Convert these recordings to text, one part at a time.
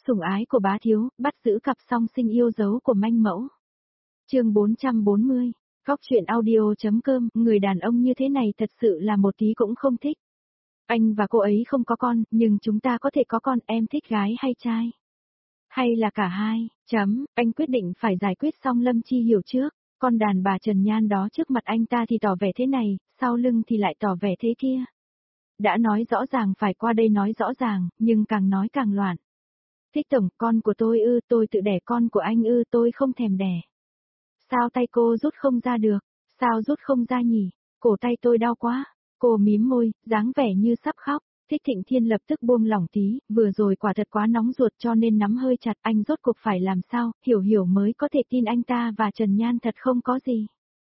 Sủng ái của bá thiếu, bắt giữ cặp song sinh yêu dấu của manh mẫu. Chương 440, Góc truyện audio.com, người đàn ông như thế này thật sự là một tí cũng không thích. Anh và cô ấy không có con, nhưng chúng ta có thể có con, em thích gái hay trai? Hay là cả hai? Anh quyết định phải giải quyết xong Lâm Chi Hiểu trước. Con đàn bà Trần Nhan đó trước mặt anh ta thì tỏ vẻ thế này, sau lưng thì lại tỏ vẻ thế kia. Đã nói rõ ràng phải qua đây nói rõ ràng, nhưng càng nói càng loạn. Thích tổng, con của tôi ư, tôi tự đẻ, con của anh ư, tôi không thèm đẻ. Sao tay cô rút không ra được? Sao rút không ra nhỉ? Cổ tay tôi đau quá. Cô mím môi, dáng vẻ như sắp khóc. Thích Thịnh Thiên lập tức buông lỏng tí, vừa rồi quả thật quá nóng ruột cho nên nắm hơi chặt, anh rốt cuộc phải làm sao, Hiểu Hiểu mới có thể tin anh ta và Trần Nhan thật không có gì.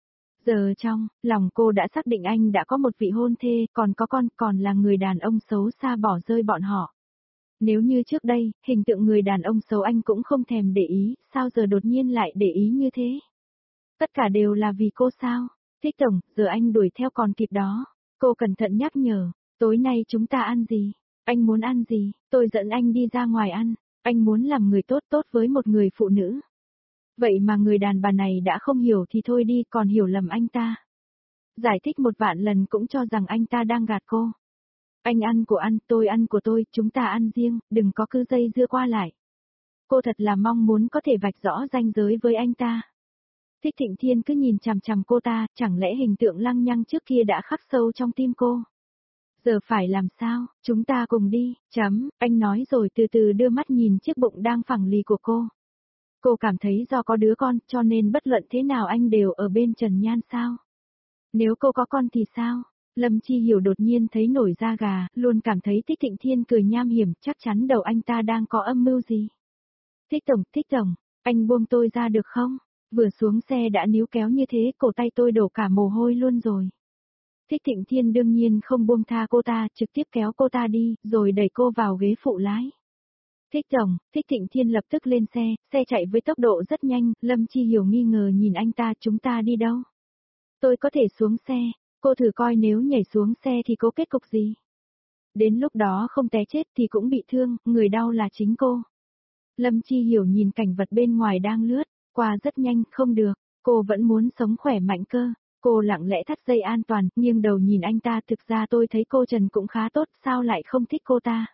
Giờ trong lòng cô đã xác định anh đã có một vị hôn thê, còn có con, còn là người đàn ông xấu xa bỏ rơi bọn họ. Nếu như trước đây, hình tượng người đàn ông xấu anh cũng không thèm để ý, sao giờ đột nhiên lại để ý như thế? Tất cả đều là vì cô sao? Thích tổng, giờ anh đuổi theo còn kịp đó. Cô cẩn thận nhắc nhở, tối nay chúng ta ăn gì? Anh muốn ăn gì? Tôi dẫn anh đi ra ngoài ăn. Anh muốn làm người tốt tốt với một người phụ nữ. Vậy mà người đàn bà này đã không hiểu thì thôi đi, còn hiểu lầm anh ta. Giải thích một vạn lần cũng cho rằng anh ta đang gạt cô. Anh ăn của ăn, tôi ăn của tôi, chúng ta ăn riêng, đừng có cứ dây dưa qua lại. Cô thật là mong muốn có thể vạch rõ ranh giới với anh ta. Thích Thịnh Thiên cứ nhìn chằm chằm cô ta, chẳng lẽ hình tượng lăng nhăng trước kia đã khắc sâu trong tim cô. Giờ phải làm sao, chúng ta cùng đi, anh nói rồi từ từ đưa mắt nhìn chiếc bụng đang phẳng lì của cô. Cô cảm thấy do có đứa con cho nên bất luận thế nào anh đều ở bên Trần Nhan sao? Nếu cô có con thì sao? Lâm Chi Hiểu đột nhiên thấy nổi da gà, luôn cảm thấy Thích Thịnh Thiên cười nham hiểm, chắc chắn đầu anh ta đang có âm mưu gì. Thích tổng, anh buông tôi ra được không? Vừa xuống xe đã níu kéo như thế, cổ tay tôi đổ cả mồ hôi luôn rồi. Thích Thịnh Thiên đương nhiên không buông tha cô ta, trực tiếp kéo cô ta đi, rồi đẩy cô vào ghế phụ lái. Thích tổng, Thích Thịnh Thiên lập tức lên xe chạy với tốc độ rất nhanh, Lâm Chi Hiểu nghi ngờ nhìn anh ta, chúng ta đi đâu? Tôi có thể xuống xe, cô thử coi nếu nhảy xuống xe thì có kết cục gì? Đến lúc đó không té chết thì cũng bị thương, người đau là chính cô. Lâm Chi Hiểu nhìn cảnh vật bên ngoài đang lướt, qua rất nhanh, không được, cô vẫn muốn sống khỏe mạnh cơ. Cô lặng lẽ thắt dây an toàn, nghiêng đầu nhìn anh ta, thực ra tôi thấy cô Trần cũng khá tốt, sao lại không thích cô ta?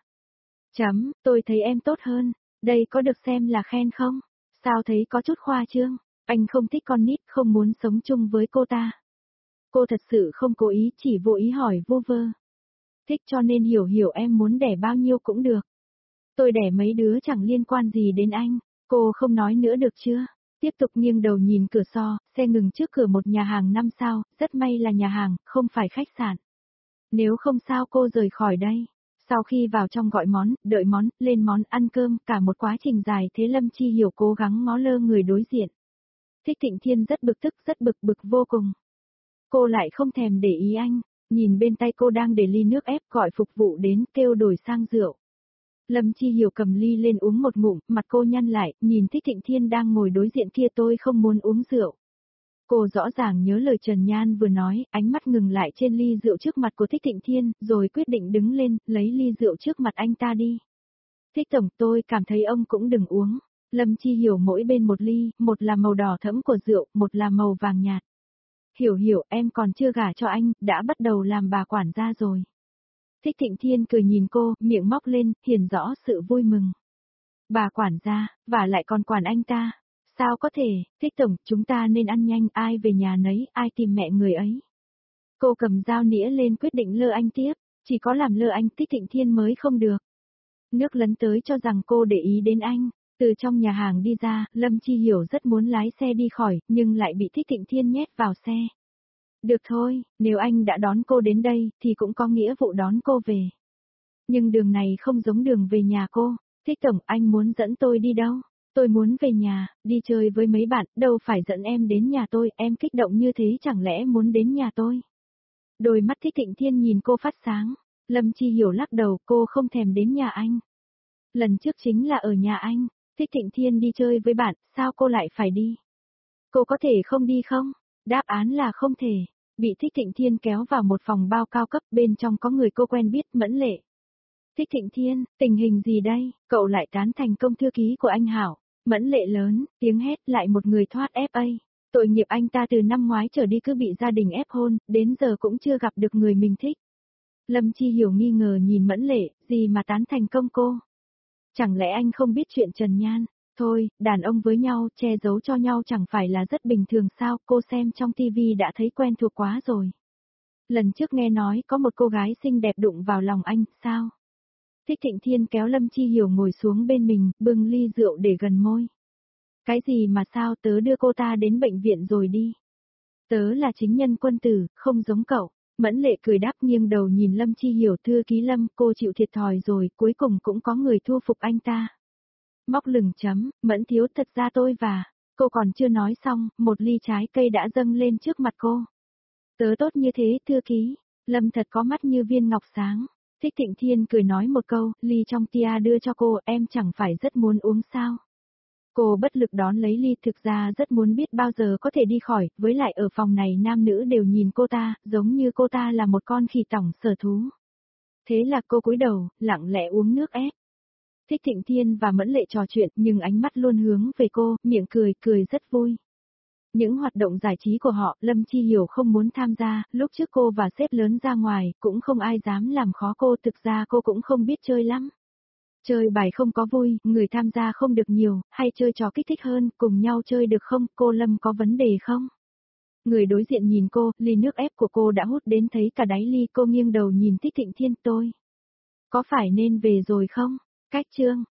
Tôi thấy em tốt hơn, đây có được xem là khen không? Sao thấy có chút khoa trương, anh không thích con nít, không muốn sống chung với cô ta. Cô thật sự không cố ý, chỉ vô ý hỏi vô vơ. Thích cho nên hiểu em muốn đẻ bao nhiêu cũng được. Tôi đẻ mấy đứa chẳng liên quan gì đến anh, cô không nói nữa được chưa? Tiếp tục nghiêng đầu nhìn cửa xe ngừng trước cửa một nhà hàng 5 sao, rất may là nhà hàng, không phải khách sạn. Nếu không sao cô rời khỏi đây. Sau khi vào trong gọi món, đợi món, lên món, ăn cơm, cả một quá trình dài thế Lâm Chi Hiểu cố gắng ngó lơ người đối diện. Thích Thịnh Thiên rất bực tức, rất bực vô cùng. Cô lại không thèm để ý anh, nhìn bên tay cô đang để ly nước ép gọi phục vụ đến kêu đổi sang rượu. Lâm Chi Hiểu cầm ly lên uống một ngụm, mặt cô nhăn lại, nhìn Thích Thịnh Thiên đang ngồi đối diện kia tôi không muốn uống rượu. Cô rõ ràng nhớ lời Trần Nhan vừa nói, ánh mắt ngừng lại trên ly rượu trước mặt của Thích Thịnh Thiên, rồi quyết định đứng lên, lấy ly rượu trước mặt anh ta đi. Thích tổng, tôi cảm thấy ông cũng đừng uống. Lâm Chi Hiểu mỗi bên một ly, một là màu đỏ thẫm của rượu, một là màu vàng nhạt. Hiểu, em còn chưa gả cho anh, đã bắt đầu làm bà quản gia rồi. Thích Thịnh Thiên cười nhìn cô, miệng móc lên, hiển rõ sự vui mừng. Bà quản gia, và lại còn quản anh ta. Sao có thể, Thích tổng, chúng ta nên ăn nhanh, ai về nhà nấy, ai tìm mẹ người ấy. Cô cầm dao nĩa lên quyết định lơ anh tiếp, chỉ có làm lơ anh Thích Thịnh Thiên mới không được. Nước lấn tới cho rằng cô để ý đến anh, từ trong nhà hàng đi ra, Lâm Chi Hiểu rất muốn lái xe đi khỏi, nhưng lại bị Thích Thịnh Thiên nhét vào xe. Được thôi, nếu anh đã đón cô đến đây, thì cũng có nghĩa vụ đón cô về. Nhưng đường này không giống đường về nhà cô. Thích tổng, anh muốn dẫn tôi đi đâu? Tôi muốn về nhà, đi chơi với mấy bạn, đâu phải dẫn em đến nhà tôi, em kích động như thế chẳng lẽ muốn đến nhà tôi? Đôi mắt Thích Thịnh Thiên nhìn cô phát sáng. Lâm Chi Hiểu lắc đầu, cô không thèm đến nhà anh. Lần trước chính là ở nhà anh. Thích Thịnh Thiên đi chơi với bạn, sao cô lại phải đi? Cô có thể không đi không? Đáp án là không thể. Bị Thích Thịnh Thiên kéo vào một phòng bao cao cấp, bên trong có người cô quen biết, Mẫn Lệ. Thích Thịnh Thiên, tình hình gì đây, cậu lại tán thành công thư ký của anh Hảo. Mẫn Lệ lớn, tiếng hét lại một người thoát FA. Tội nghiệp anh ta từ năm ngoái trở đi cứ bị gia đình ép hôn, đến giờ cũng chưa gặp được người mình thích. Lâm Chi Hiểu nghi ngờ nhìn Mẫn Lệ, gì mà tán thành công cô? Chẳng lẽ anh không biết chuyện Trần Nhan? Thôi, đàn ông với nhau, che giấu cho nhau chẳng phải là rất bình thường sao, cô xem trong tivi đã thấy quen thuộc quá rồi. Lần trước nghe nói có một cô gái xinh đẹp đụng vào lòng anh, sao? Thích Thịnh Thiên kéo Lâm Chi Hiểu ngồi xuống bên mình, bưng ly rượu để gần môi. Cái gì mà sao, tớ đưa cô ta đến bệnh viện rồi đi. Tớ là chính nhân quân tử, không giống cậu. Mẫn Lệ cười đáp nghiêng đầu nhìn Lâm Chi Hiểu, thư ký Lâm, cô chịu thiệt thòi rồi, cuối cùng cũng có người thu phục anh ta. Móc lửng chấm, Mẫn thiếu, thật ra tôi và, cô còn chưa nói xong, một ly trái cây đã dâng lên trước mặt cô. Tớ tốt như thế, thư ký. Lâm thật có mắt như viên ngọc sáng. Thích Thịnh Thiên cười nói một câu, ly trong tia đưa cho cô, em chẳng phải rất muốn uống sao. Cô bất lực đón lấy ly, thực ra rất muốn biết bao giờ có thể đi khỏi, với lại ở phòng này nam nữ đều nhìn cô ta, giống như cô ta là một con khỉ tỏng sở thú. Thế là cô cúi đầu, lặng lẽ uống nước ép. Thích Thịnh Thiên và Mẫn Lệ trò chuyện nhưng ánh mắt luôn hướng về cô, miệng cười, cười rất vui. Những hoạt động giải trí của họ, Lâm Chi Hiểu không muốn tham gia, lúc trước cô và sếp lớn ra ngoài, cũng không ai dám làm khó cô, thực ra cô cũng không biết chơi lắm. Chơi bài không có vui, người tham gia không được nhiều, hay chơi trò kích thích hơn, cùng nhau chơi được không, cô Lâm có vấn đề không? Người đối diện nhìn cô, ly nước ép của cô đã hút đến thấy cả đáy ly, cô nghiêng đầu nhìn Thích Thịnh Thiên, tôi. Có phải nên về rồi không? Cách chương.